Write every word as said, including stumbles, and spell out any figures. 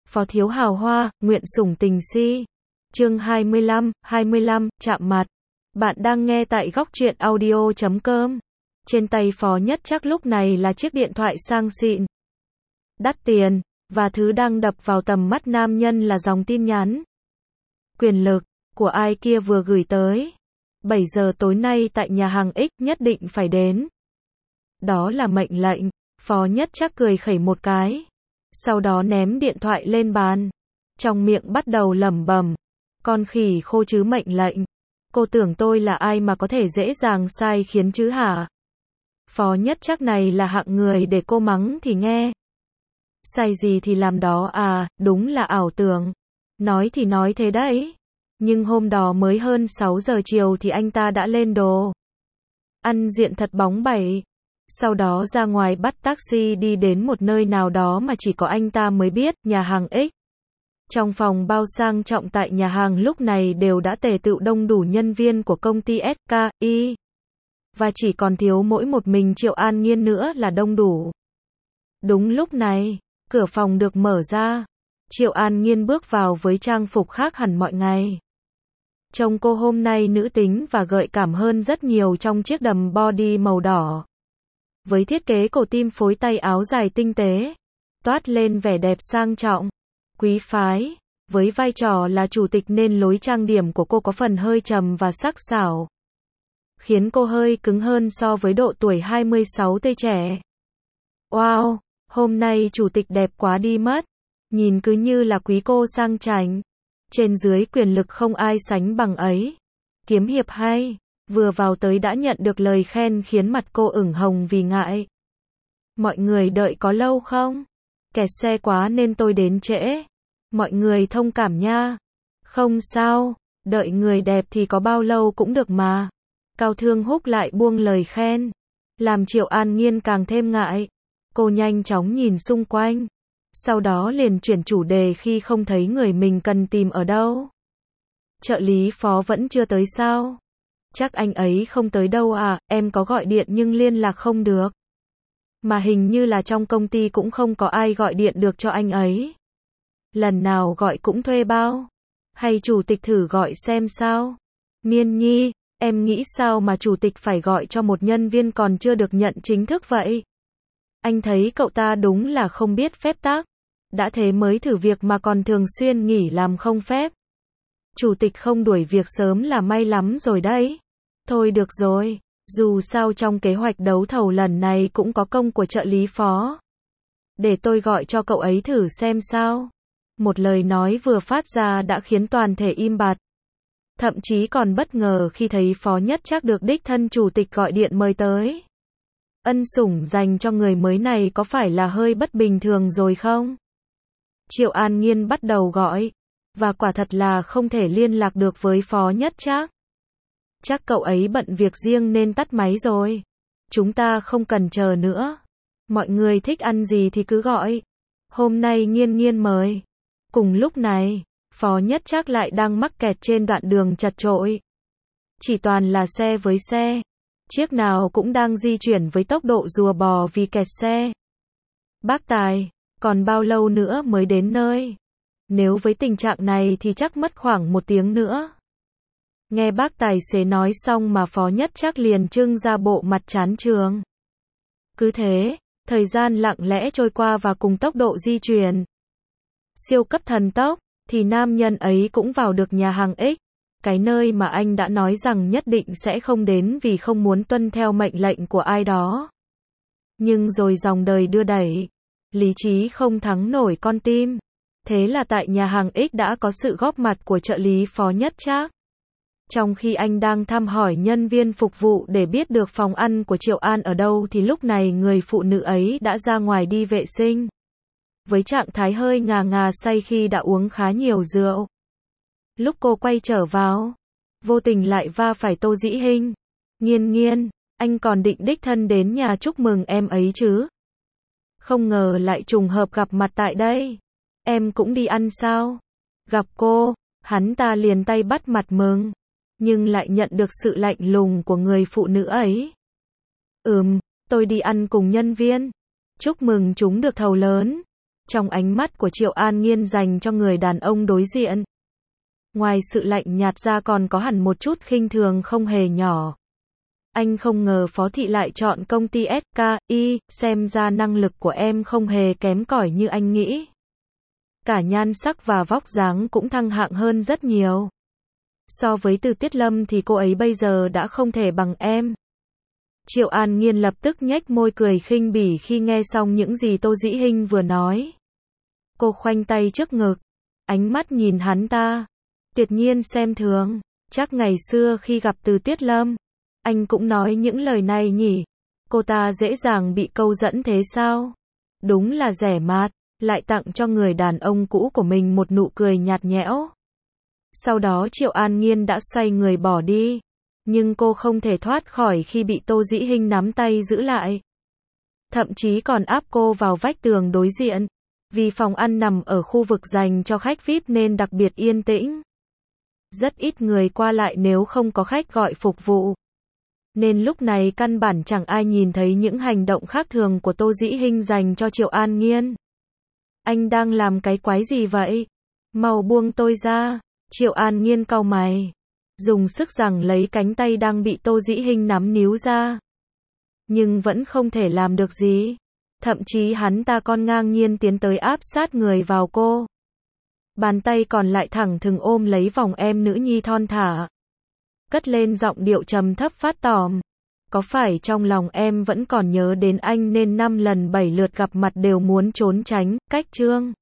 Phó thiếu hào hoa, nguyện sủng tình si. Chương hai mươi lăm, hai mươi lăm, chạm mặt. Bạn đang nghe tại góc truyện audio chấm com. Trên tay Phó Nhất Trác lúc này là chiếc điện thoại sang xịn, đắt tiền, và thứ đang đập vào tầm mắt nam nhân là dòng tin nhắn quyền lực của ai kia vừa gửi tới. bảy giờ tối nay tại nhà hàng X, nhất định phải đến. Đó là mệnh lệnh. Phó Nhất Trác cười khẩy một cái, sau đó ném điện thoại lên bàn, trong miệng bắt đầu lẩm bẩm, con khỉ khô chứ mệnh lệnh. Cô tưởng tôi là ai mà có thể dễ dàng sai khiến chứ hả? Phó Nhất Trác này là hạng người để cô mắng thì nghe. Sai gì thì làm đó à, đúng là ảo tưởng. Nói thì nói thế đấy, nhưng hôm đó mới hơn sáu giờ chiều thì anh ta đã lên đồ ăn diện thật bóng bẩy. Sau đó ra ngoài bắt taxi đi đến một nơi nào đó mà chỉ có anh ta mới biết, nhà hàng X. Trong phòng bao sang trọng tại nhà hàng lúc này đều đã tề tựu đông đủ nhân viên của công ty ét ca i. Và chỉ còn thiếu mỗi một mình Triệu An Nhiên nữa là đông đủ. Đúng lúc này, cửa phòng được mở ra. Triệu An Nhiên bước vào với trang phục khác hẳn mọi ngày. Trông cô hôm nay nữ tính và gợi cảm hơn rất nhiều trong chiếc đầm body màu đỏ. Với thiết kế cổ tim phối tay áo dài tinh tế, toát lên vẻ đẹp sang trọng, quý phái. Với vai trò là chủ tịch nên lối trang điểm của cô có phần hơi trầm và sắc sảo, khiến cô hơi cứng hơn so với độ tuổi hai mươi sáu tươi trẻ. Wow, hôm nay chủ tịch đẹp quá đi mất. Nhìn cứ như là quý cô sang chảnh. Trên dưới quyền lực không ai sánh bằng ấy. Kiếm hiệp hay. Vừa vào tới đã nhận được lời khen khiến mặt cô ửng hồng vì ngại. Mọi người đợi có lâu không? Kẹt xe quá nên tôi đến trễ. Mọi người thông cảm nha. Không sao, đợi người đẹp thì có bao lâu cũng được mà. Cao Thương Húc lại buông lời khen, làm Triệu An Nhiên càng thêm ngại. Cô nhanh chóng nhìn xung quanh, sau đó liền chuyển chủ đề khi không thấy người mình cần tìm ở đâu. Trợ lý Phó vẫn chưa tới sao? Chắc anh ấy không tới đâu à, em có gọi điện nhưng liên lạc không được. Mà hình như là trong công ty cũng không có ai gọi điện được cho anh ấy. Lần nào gọi cũng thuê bao. Hay chủ tịch thử gọi xem sao? Miên Nhi, em nghĩ sao mà chủ tịch phải gọi cho một nhân viên còn chưa được nhận chính thức vậy? Anh thấy cậu ta đúng là không biết phép tắc. Đã thế mới thử việc mà còn thường xuyên nghỉ làm không phép. Chủ tịch không đuổi việc sớm là may lắm rồi đấy. Thôi được rồi, dù sao trong kế hoạch đấu thầu lần này cũng có công của trợ lý Phó. Để tôi gọi cho cậu ấy thử xem sao. Một lời nói vừa phát ra đã khiến toàn thể im bặt. Thậm chí còn bất ngờ khi thấy Phó Nhất Trác được đích thân chủ tịch gọi điện mời tới. Ân sủng dành cho người mới này có phải là hơi bất bình thường rồi không? Triệu An Nhiên bắt đầu gọi, và quả thật là không thể liên lạc được với Phó Nhất Trác. Chắc cậu ấy bận việc riêng nên tắt máy rồi. Chúng ta không cần chờ nữa. Mọi người thích ăn gì thì cứ gọi. Hôm nay Nhiên Nhiên mời. Cùng lúc này, Phó Nhất Trác lại đang mắc kẹt trên đoạn đường chật chội. Chỉ toàn là xe với xe. Chiếc nào cũng đang di chuyển với tốc độ rùa bò vì kẹt xe. Bác Tài, còn bao lâu nữa mới đến nơi? Nếu với tình trạng này thì chắc mất khoảng một tiếng nữa. Nghe bác tài xế nói xong mà Phó Nhất Trác liền trưng ra bộ mặt chán chường. Cứ thế, thời gian lặng lẽ trôi qua và cùng tốc độ di chuyển siêu cấp thần tốc, thì nam nhân ấy cũng vào được nhà hàng X, cái nơi mà anh đã nói rằng nhất định sẽ không đến vì không muốn tuân theo mệnh lệnh của ai đó. Nhưng rồi dòng đời đưa đẩy, lý trí không thắng nổi con tim. Thế là tại nhà hàng X đã có sự góp mặt của trợ lý Phó Nhất Trác. Trong khi anh đang thăm hỏi nhân viên phục vụ để biết được phòng ăn của Triệu An ở đâu thì lúc này người phụ nữ ấy đã ra ngoài đi vệ sinh. Với trạng thái hơi ngà ngà say khi đã uống khá nhiều rượu. Lúc cô quay trở vào, vô tình lại va phải Tô Dĩ Hinh. Nhiên Nhiên, anh còn định đích thân đến nhà chúc mừng em ấy chứ? Không ngờ lại trùng hợp gặp mặt tại đây. Em cũng đi ăn sao? Gặp cô, hắn ta liền tay bắt mặt mừng, nhưng lại nhận được sự lạnh lùng của người phụ nữ ấy. Ừm, tôi đi ăn cùng nhân viên. Chúc mừng chúng được thầu lớn. trong ánh mắt của Triệu An Nhiên dành cho người đàn ông đối diện. Ngoài sự lạnh nhạt ra còn có hẳn một chút khinh thường không hề nhỏ. Anh không ngờ Phó Thị lại chọn công ty ét ca i, xem ra năng lực của em không hề kém cỏi như anh nghĩ. Cả nhan sắc và vóc dáng cũng thăng hạng hơn rất nhiều. So với Từ Tuyết Lâm thì cô ấy bây giờ đã không thể bằng em. Triệu An Nhiên lập tức nhếch môi cười khinh bỉ khi nghe xong những gì Tô Dĩ Hinh vừa nói. Cô khoanh tay trước ngực, ánh mắt nhìn hắn ta, tuyệt nhiên xem thường. Chắc ngày xưa khi gặp Từ Tuyết Lâm, anh cũng nói những lời này nhỉ? Cô ta dễ dàng bị câu dẫn thế sao? Đúng là rẻ mạt, lại tặng cho người đàn ông cũ của mình một nụ cười nhạt nhẽo. Sau đó Triệu An Nhiên đã xoay người bỏ đi, nhưng cô không thể thoát khỏi khi bị Tô Dĩ Hinh nắm tay giữ lại. Thậm chí còn áp cô vào vách tường đối diện, vì phòng ăn nằm ở khu vực dành cho khách vi ai pi nên đặc biệt yên tĩnh. Rất ít người qua lại nếu không có khách gọi phục vụ. Nên lúc này căn bản chẳng ai nhìn thấy những hành động khác thường của Tô Dĩ Hinh dành cho Triệu An Nhiên. Anh đang làm cái quái gì vậy? Mau buông tôi ra. Triệu An Nhiên cau mày, dùng sức giằng lấy cánh tay đang bị Tô Dĩ Hinh nắm níu ra. Nhưng vẫn không thể làm được gì. Thậm chí hắn ta còn ngang nhiên tiến tới áp sát người vào cô. Bàn tay còn lại thẳng thừng ôm lấy vòng em nữ nhi thon thả. Cất lên giọng điệu trầm thấp phát tòm. Có phải trong lòng em vẫn còn nhớ đến anh nên năm lần bảy lượt gặp mặt đều muốn trốn tránh, cách trương?